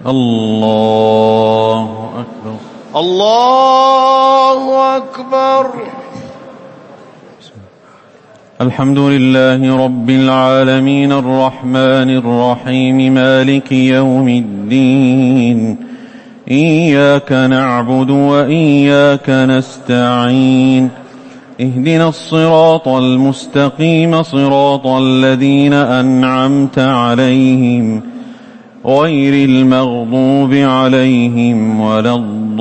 الله أكبر. الله أكبر. الحمد لله رب العالمين الرحمن الرحيم مالك يوم الدين، إياك نعبد وإياك نستعين، اهدنا الصراط المستقيم صراط الذين أنعمت عليهم غير المغضوب عليهم ولا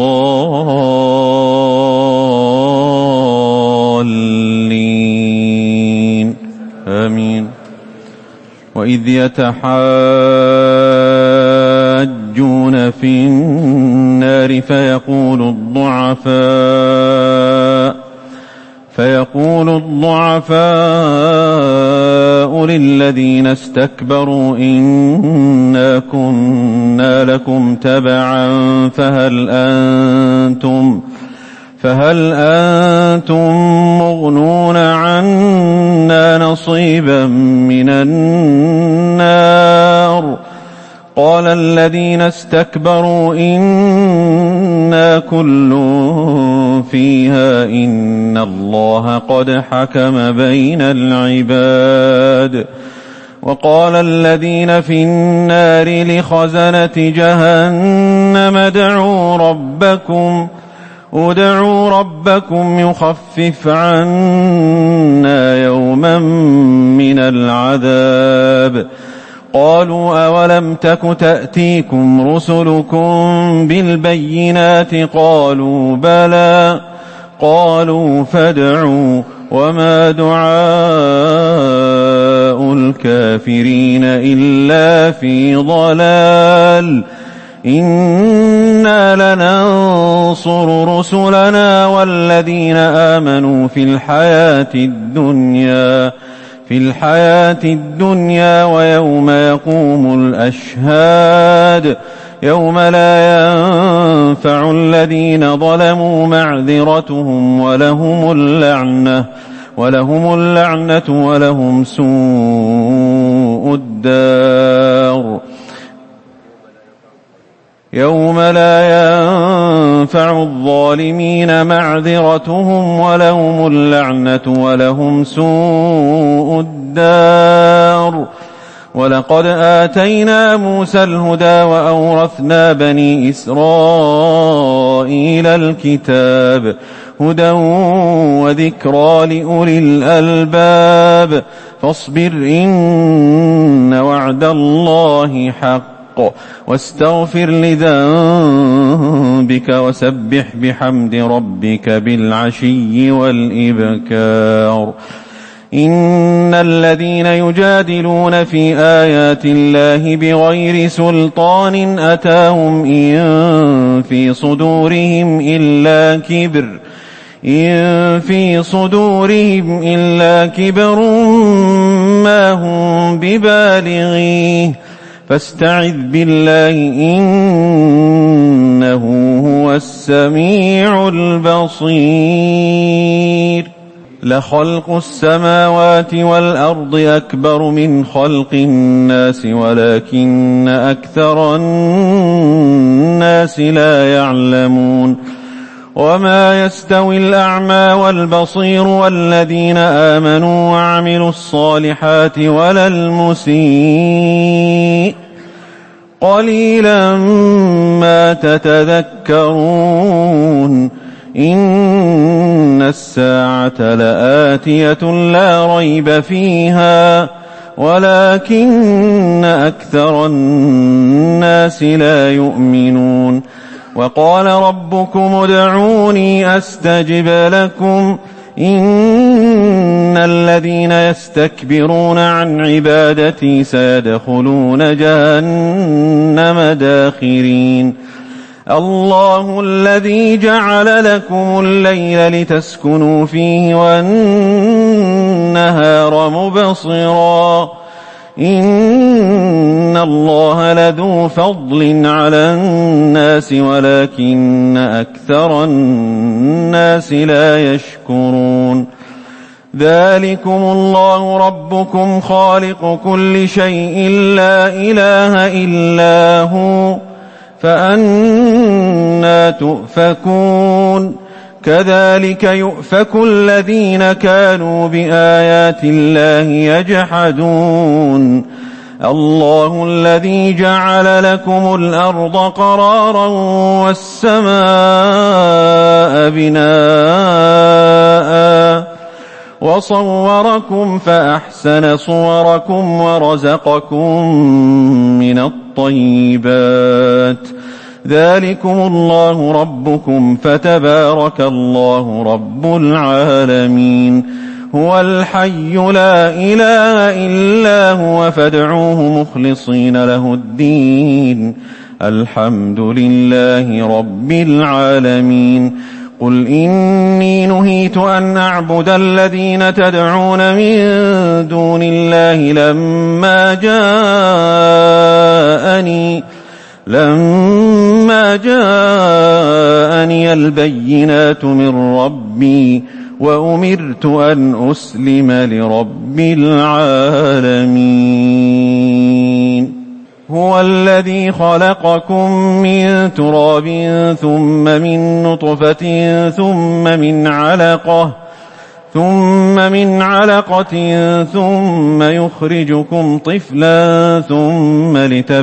الضالين آمين. وإذ يتحاجون في النار فيقول الضعفاء للذين استكبروا إنا كنا لكم تبعا فهل أنتم مغنون عنا نصيبا من النار؟ قال الذين استكبروا إنا كل فيها إن الله قد حكم بين العباد. وقال الذين في النار لخزنة جهنم ادعوا ربكم يخفف عنا يوما من العذاب. قالوا أولم تك تأتيكم رسلكم بالبينات؟ قالوا بلى. قالوا فادعوا وما دعاء الكافرين إلا في ضلال. إنا لننصر رسلنا والذين آمنوا في الحياة الدنيا ويوم يقوم الأشهاد، يوم لا ينفع الذين ظلموا معذرتهم ولهم اللعنة ولهم سوء الدار. يوم لا ينفع الظالمين معذرتهم ولهم اللعنة ولهم سوء الدار. ولقد آتينا موسى الهدى وأورثنا بني إسرائيل الكتاب هدى وذكرى لأولي الألباب. فاصبر إن وعد الله حق واستغفر لذنبك وسبح بحمد ربك بالعشي والإبكار. إن الذين يجادلون في آيات الله بغير سلطان أتاهم إن في صدورهم إلا كبر ما هم ببالغيه فاستعذ بالله إنه هو السميع البصير. لخلق السماوات والأرض أكبر من خلق الناس ولكن أكثر الناس لا يعلمون. وما يستوي الأعمى والبصير والذين آمنوا وعملوا الصالحات ولا المسيء قليلا ما تتذكرون. إن الساعة لآتية لا ريب فيها ولكن أكثر الناس لا يؤمنون. وقال ربكم ادعوني أستجب لكم إن الذين يستكبرون عن عبادتي سيدخلون جهنم داخرين. الله الذي جعل لكم الليل لتسكنوا فيه والنهار مبصرا إن الله لذو فضل على الناس ولكن أكثر الناس لا يشكرون. ذلكم الله ربكم خالق كل شيء لا إله إلا هو فأنى تؤفكون كذلك يؤفك الذين كانوا بآيات الله يجحدون الله الذي جعل لكم الأرض قرارا والسماء بناء وصوركم فأحسن صوركم ورزقكم من الطيبات ذلكم الله ربكم فتبارك الله رب العالمين هو الحي لا إله إلا هو فادعوه مخلصين له الدين الحمد لله رب العالمين قل إني نهيت أن أعبد الذين تدعون من دون الله لما جاءني البينات من ربي وأمرت أن أسلم لرب العالمين هو الذي خلقكم من تراب ثم من نطفة ثم من علقة ثم يخرجكم طفلا ثم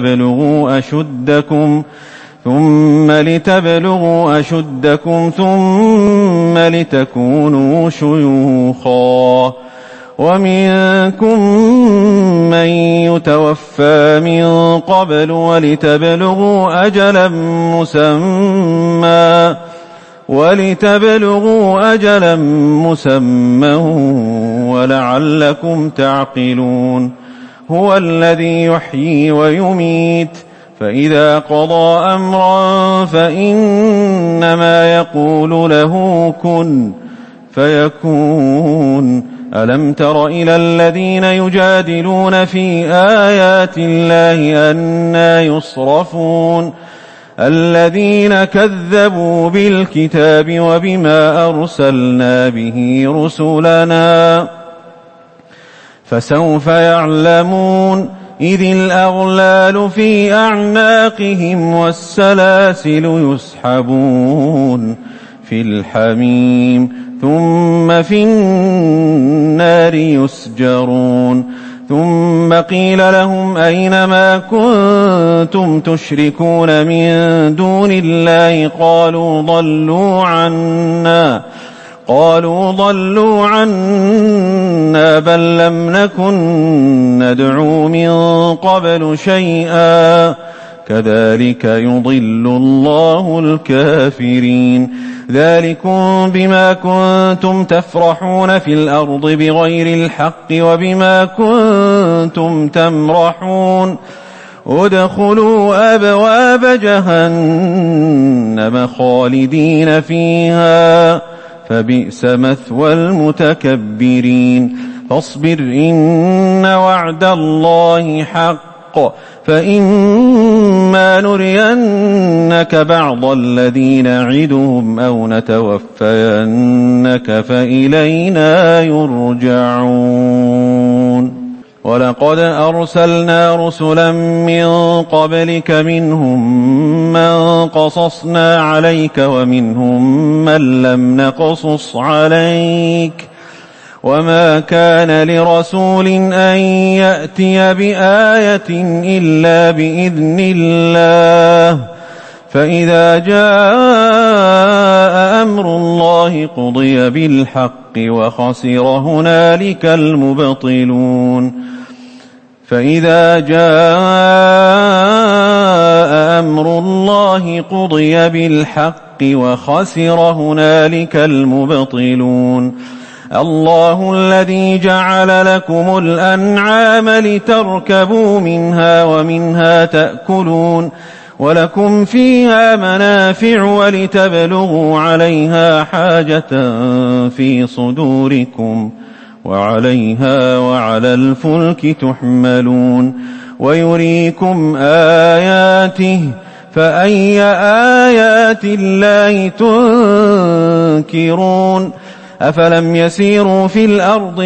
لتبلغوا أشدكم ثم لتكونوا شيوخا ومنكم من يتوفى من قبل ولتبلغوا أجلا مسمى ولعلكم تعقلون هو الذي يحيي ويميت فإذا قضى أمرا فإنما يقول له كن فيكون ألم تر إلى الذين يجادلون في آيات الله أنى يصرفون الذين كذبوا بالكتاب وبما أرسلنا به رسلنا فسوف يعلمون إذ الأغلال في أعناقهم والسلاسل يسحبون في الحميم ثم في النار يسجرون ثم قيل لهم أين ما كنتم تشركون من دون الله قالوا ضلوا عنا بل لم نكن ندعو من قبل شيئا كذلك يضل الله الكافرين ذلكم بما كنتم تفرحون في الأرض بغير الحق وبما كنتم تمرحون ادخلوا أبواب جهنم خالدين فيها فبئس مثوى المتكبرين فاصبر إن وعد الله حق فإما نرينك بعض الذي نعدهم أو نتوفينك فإلينا يرجعون ولقد أرسلنا رسلا من قبلك منهم من قصصنا عليك ومنهم من لم نقصص عليك وما كان لرسول أن يأتي بآية إلا بإذن الله فإذا جاء أمر الله قضي بالحق وخسر هنالك المبطلون فإذا جاء أمر الله قضي بالحق وخسر هنالك المبطلون الله الذي جعل لكم الأنعام لتركبوا منها ومنها تأكلون ولكم فيها منافع ولتبلغوا عليها حاجة في صدوركم وعليها وعلى الفلك تحملون ويريكم آياته فأي آيات الله تنكرون أفلم يسيروا في الأرض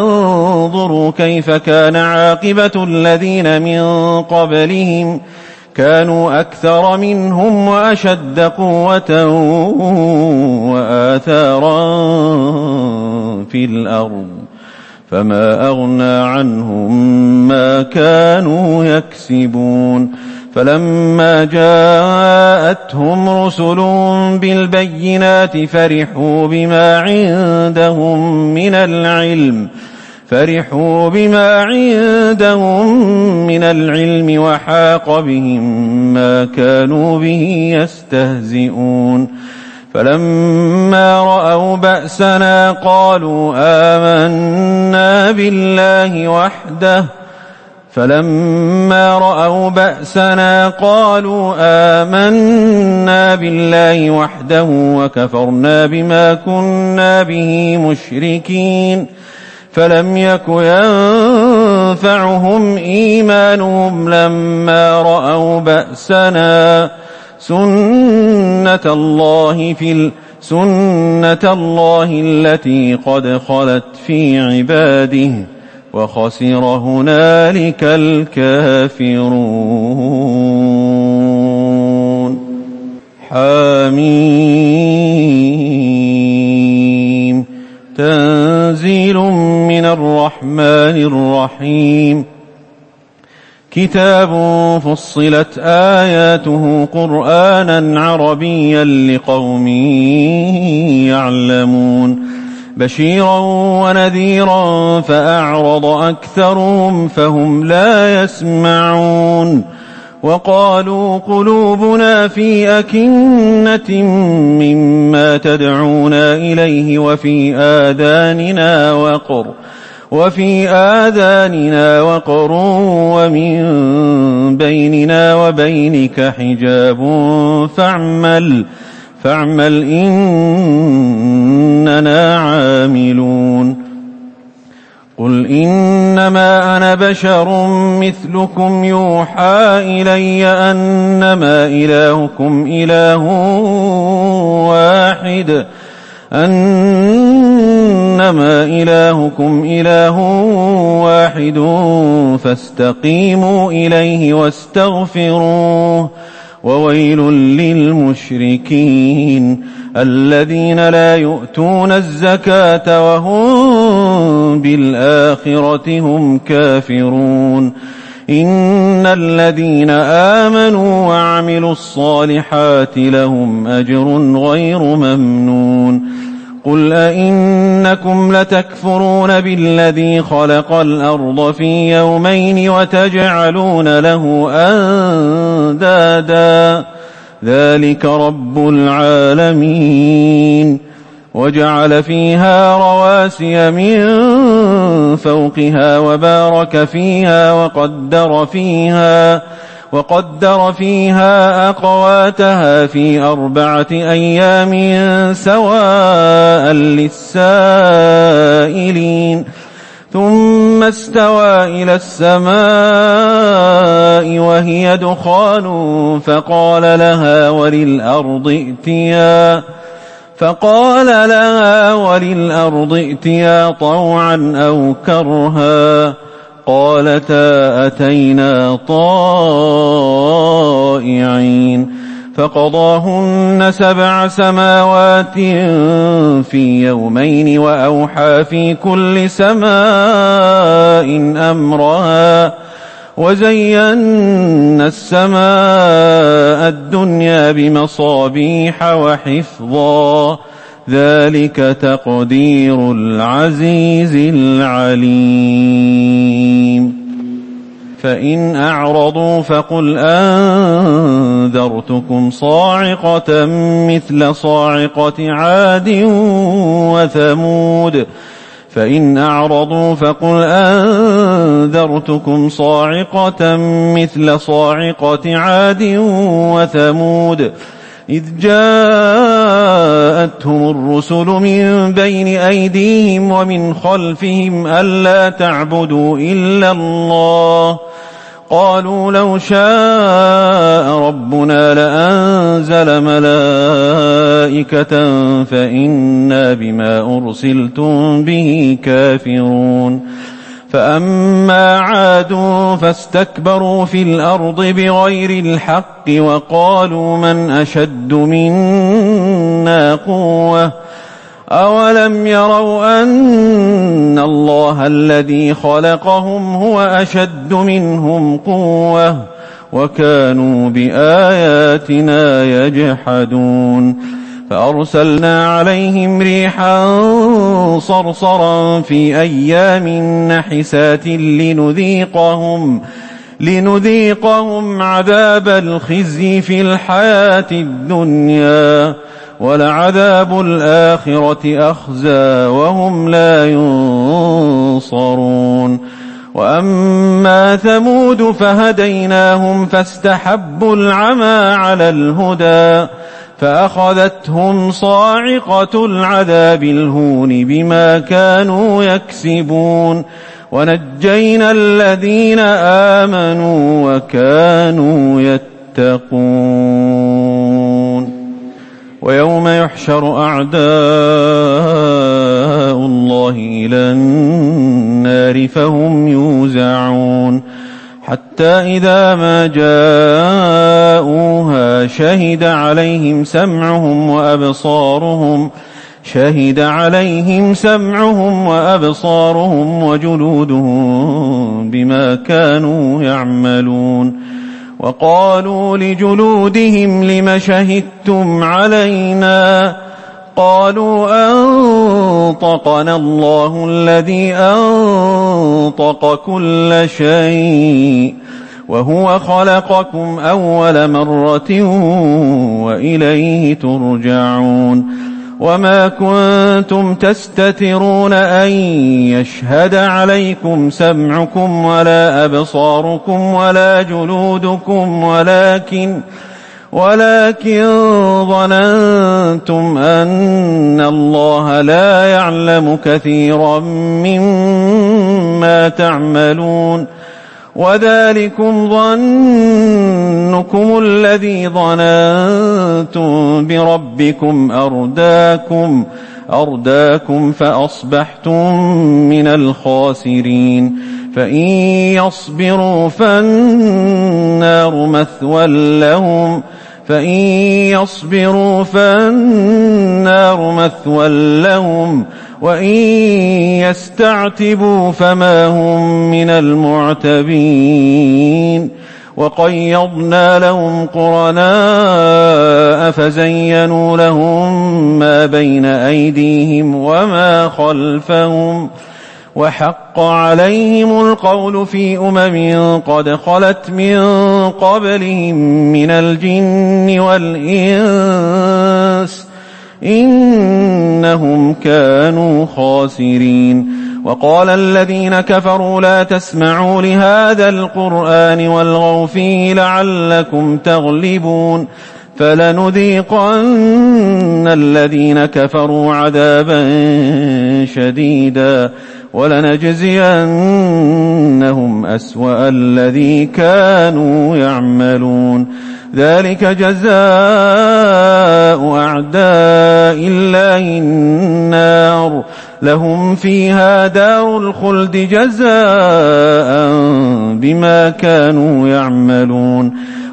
فينظروا كيف كان عاقبة الذين من قبلهم كانوا أكثر منهم وأشد قوة وآثارا في الأرض فما أغنى عنهم ما كانوا يكسبون فلما جاءتهم رسل بالبينات فرحوا بما عندهم من العلم وحاق بهم ما كانوا به يستهزئون فلما رأوا بأسنا قالوا آمنا بالله وحده وكفرنا بما كنا به مشركين فلم يك ينفعهم إيمانهم لما رأوا بأسنا سنة الله التي قد خلت في عباده وخسر هنالك الكافرون حميم تنزيل من الرحمن الرحيم كتاب فصلت آياته قرآنا عربيا لقوم يعلمون بشيرا ونذيرا فأعرض أكثرهم فهم لا يسمعون وقالوا قلوبنا في أكنة مما تدعونا إليه وفي آذاننا وقر ومن بيننا وبينك حجاب فاعمل إننا عاملون قل إنما أنا بشر مثلكم يوحى إلي أنما إلهكم إله واحد فاستقيموا إليه واستغفروه وويل للمشركين الذين لا يؤتون الزكاة وهم بالآخرة هم كافرون إن الذين آمنوا وعملوا الصالحات لهم أجر غير ممنون قل أئنكم لتكفرون بالذي خلق الأرض في يومين وتجعلون له أندادا ذلك رب العالمين وجعل فيها رواسي من فوقها وبارك فيها وقدر فيها أقواتها في 4 أيام سواء للسائلين ثم استوى إلى السماء وهي دخان فقال لها وللأرض ائتيا طوعا أو كرها قالتا أتينا طائعين فقضاهن 7 سماوات في يومين وأوحى في كل سماء أمرها وزينا السماء الدنيا بمصابيح وحفظا ذلك تقدير العزيز العليم فإن أعرضوا فقل أنذرتكم صاعقة مثل صاعقة عاد وثمود إذ جاءتهم الرسل من بين أيديهم ومن خلفهم ألا تعبدوا إلا الله قالوا لو شاء ربنا لأنزل ملائكة فإنا بما أرسلتم به كافرون فأما عاد فاستكبروا في الأرض بغير الحق وقالوا من أشد منا قوة أولم يروا أن الله الذي خلقهم هو أشد منهم قوة وكانوا بآياتنا يجحدون فأرسلنا عليهم ريحا صرصرا في أيام نحسات لنذيقهم عذاب الخزي في الحياة الدنيا ولعذاب الآخرة أخزى وهم لا ينصرون وأما ثمود فهديناهم فاستحبوا العمى على الهدى فأخذتهم صاعقة العذاب الهون بما كانوا يكسبون ونجينا الذين آمنوا وكانوا يتقون ويوم يحشر أعداء الله إلى النار فهم يوزعون حتى إذا ما جاءوها شهد عليهم سمعهم وأبصارهم وجلودهم بما كانوا يعملون وقالوا لجلودهم لم شهدتم علينا قالوا أنطقنا الله الذي أنطق كل شيء وهو خلقكم أول مرة وإليه ترجعون وما كنتم تستترون أن يشهد عليكم سمعكم ولا أبصاركم ولا جلودكم ولكن ظننتم أن الله لا يعلم كثيرا مما تعملون وذلكم ظنكم الذي ظننتم بربكم أرداكم فأصبحتم من الخاسرين فإن يصبروا فالنار مثوى لهم وإن يستعتبوا فما هم من المعتبين وقيضنا لهم قرناء فزينوا لهم ما بين أيديهم وما خلفهم وحق عليهم القول في قد خلت من قبلهم من الجن والإنس إنهم كانوا خاسرين وقال الذين كفروا لا تسمعوا لهذا القرآن والغوا فيه لعلكم تغلبون فلنذيقن الذين كفروا عذابا شديدا ولنجزينهم أسوأ الذي كانوا يعملون ذلك جزاء أعداء الله النار لهم فيها دار الخلد جزاء بما كانوا يعملون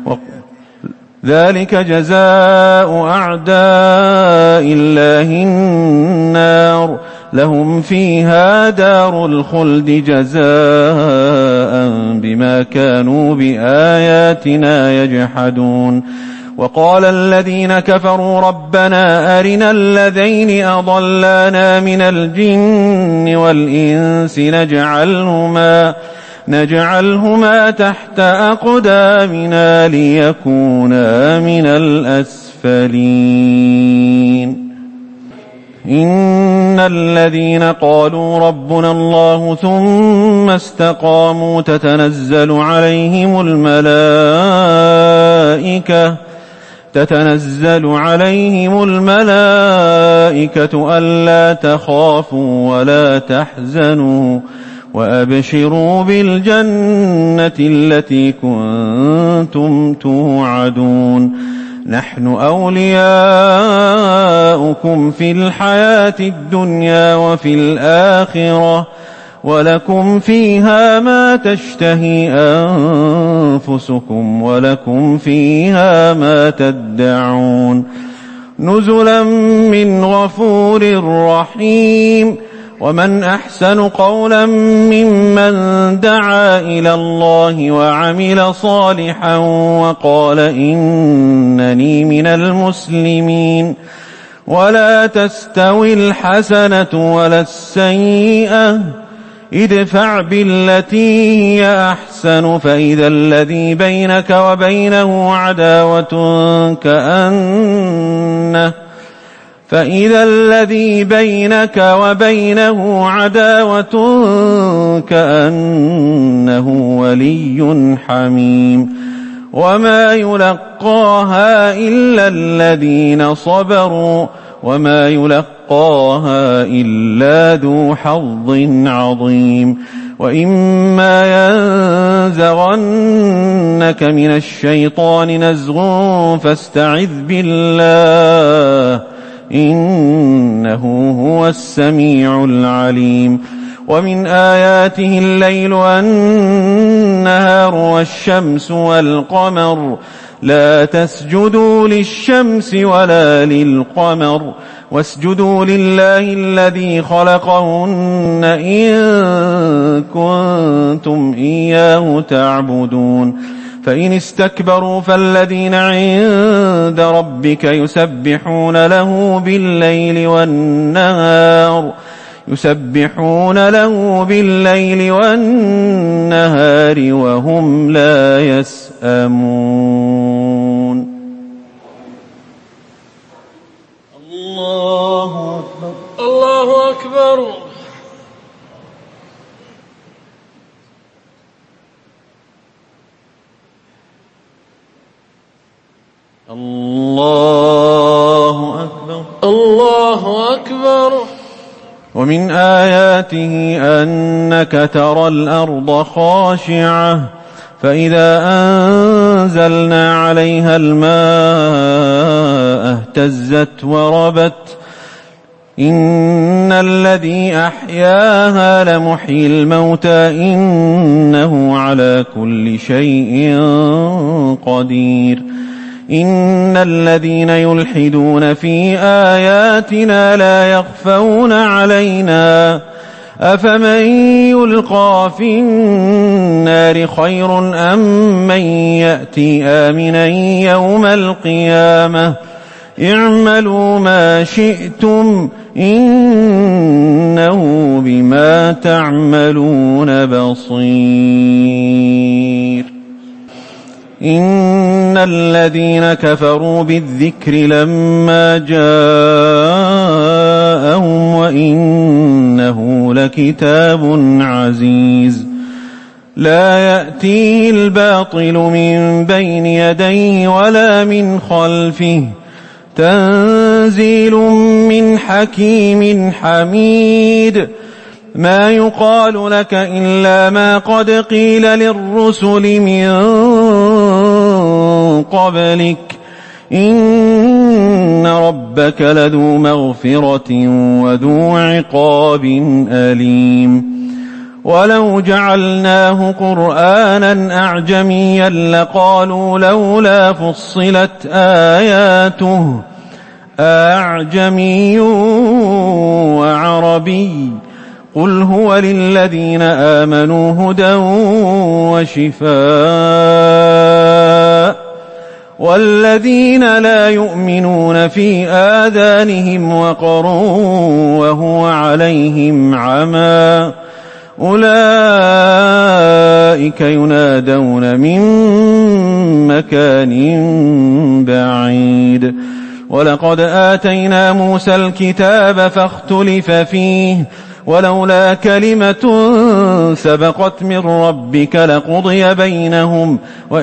ذلك جزاء أعداء الله النار لهم فيها دار الخلد جزاء بما كانوا بآياتنا يجحدون وقال الذين كفروا ربنا أرنا الذين أضلانا من الجن والإنس نجعلهما تحت أقدامنا ليكونا من الأسفلين إن الذين قالوا ربنا الله ثم استقاموا تتنزل عليهم الملائكة ألا تخافوا ولا تحزنوا وأبشروا بالجنة التي كنتم توعدون نحن أولياؤكم في الحياة الدنيا وفي الآخرة ولكم فيها ما تشتهي أنفسكم ولكم فيها ما تدعون نزلا من غفور رحيم. ومن أحسن قولا ممن دعا إلى الله وعمل صالحا وقال إنني من المسلمين. ولا تستوي الحسنة ولا السيئة ادفع بالتي هي أحسن فإذا الذي بينك وبينه عداوة كأنه ولي حميم. وما يلقاها إلا الذين صبروا وما يلقاها إلا ذو حظ عظيم. وإما ينزغنك من الشيطان نزغ فاستعذ بالله إنه هو السميع العليم. ومن آياته الليل والنهار والشمس والقمر لا تسجدوا للشمس ولا للقمر واسجدوا لله الذي خلقهن إن كنتم إياه تعبدون. فإن استكبروا فالذين عند ربك يسبحون له بالليل والنهار وهم لا يسأمون. الله أكبر. الله أكبر. الله أكبر. الله أكبر. ومن آياته أنك ترى الأرض خاشعة فإذا أنزلنا عليها الماء اهتزت وربت إن الذي أحياها لمحيي الموتى إنه على كل شيء قدير. إن الذين يلحدون في آياتنا لا يخفون علينا أفمن يلقى في النار خير أم من يأتي آمنا يوم القيامة اعملوا ما شئتم إنه بما تعملون بصير. إن الذين كفروا بالذكر لما جاءهم وإنه لكتاب عزيز لا يأتيه الباطل من بين يديه ولا من خلفه تنزيل من حكيم حميد. ما يقال لك إلا ما قد قيل للرسل من قبلك إن ربك لذو مغفرة وذو عقاب أليم. ولو جعلناه قرآنا أعجميا لقالوا لولا فصلت آياته أعجمي وعربي قل هو للذين آمنوا هدى وشفاء والذين لا يؤمنون في آذانهم وقر وهو عليهم عمى أولئك ينادون من مكان بعيد. ولقد آتينا موسى الكتاب فاختلف فيه ولولا كلمة سبقت من ربك لقضي بينهم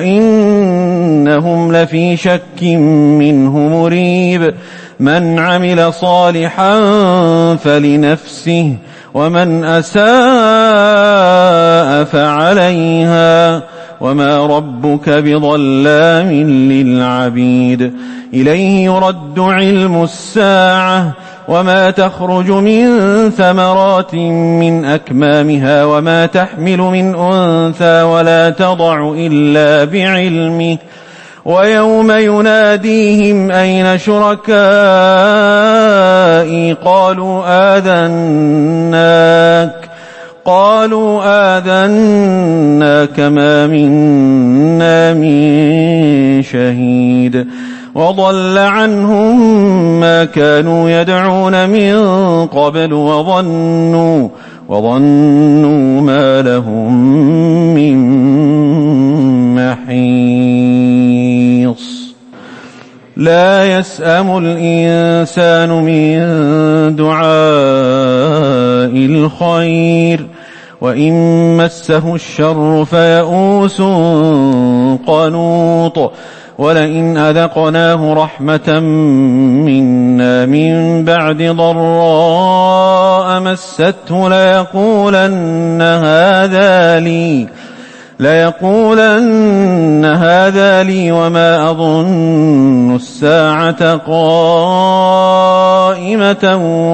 وإنهم لفي شك منه مريب. من عمل صالحا فلنفسه ومن أساء فعليها وما ربك بظلام للعبيد إليه يرد علم الساعة وما تخرج من ثمرات من أكمامها وما تحمل من أنثى ولا تضع إلا بعلمه ويوم يناديهم أين شركائي قالوا آذناك ما منا من شهيد وضل عنهم ما كانوا يدعون من قبل وظنوا ما لهم من محيص لا يسأم الإنسان من دعاء الخير وإن مسه الشر فيئوس قنوط ولئن أذقناه رحمة منا من بعد ضراء مسته ليقولن هذا لي وما أظن الساعة قائمة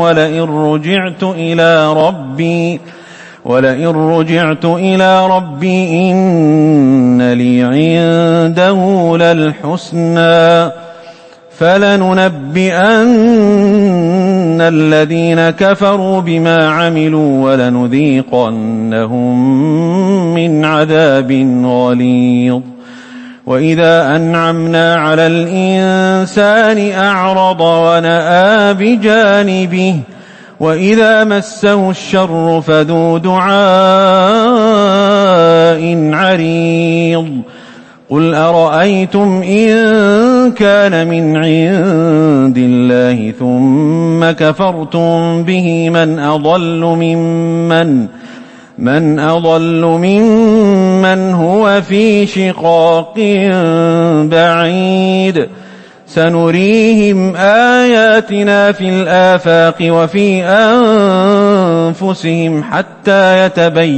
ولئن رجعت إلى ربي إن لي عنده للحسنى فلننبئن الذين كفروا بما عملوا ولنذيقنهم من عذاب غليظ وإذا أنعمنا على الإنسان أعرض ونأى بجانبه وإذا مسه الشر فذو دعاء عريض قل أرأيتم إن كان من عند الله ثم كفرتم به من أضل ممن هو في شقاق بعيد سنريهم آياتنا في الآفاق وفي أنفسهم حتى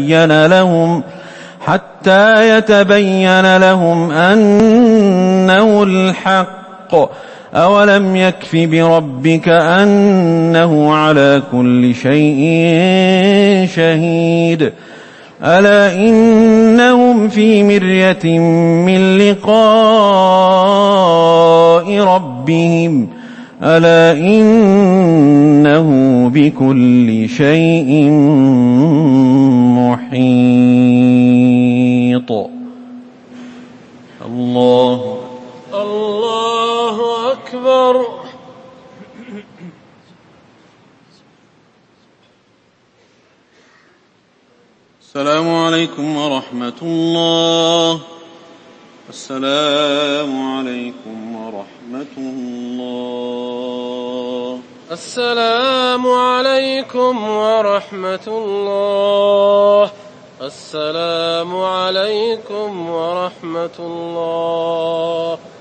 يتبين لهم أنه الحق أولم يكف بربك أنه على كل شيء شهيد ألا إنهم في مرية من لقاء ربهم ألا إنه بكل شيء محيط الله أكبر. السلام عليكم ورحمة الله. السلام عليكم ورحمة الله. السلام عليكم ورحمة الله. السلام عليكم ورحمة الله.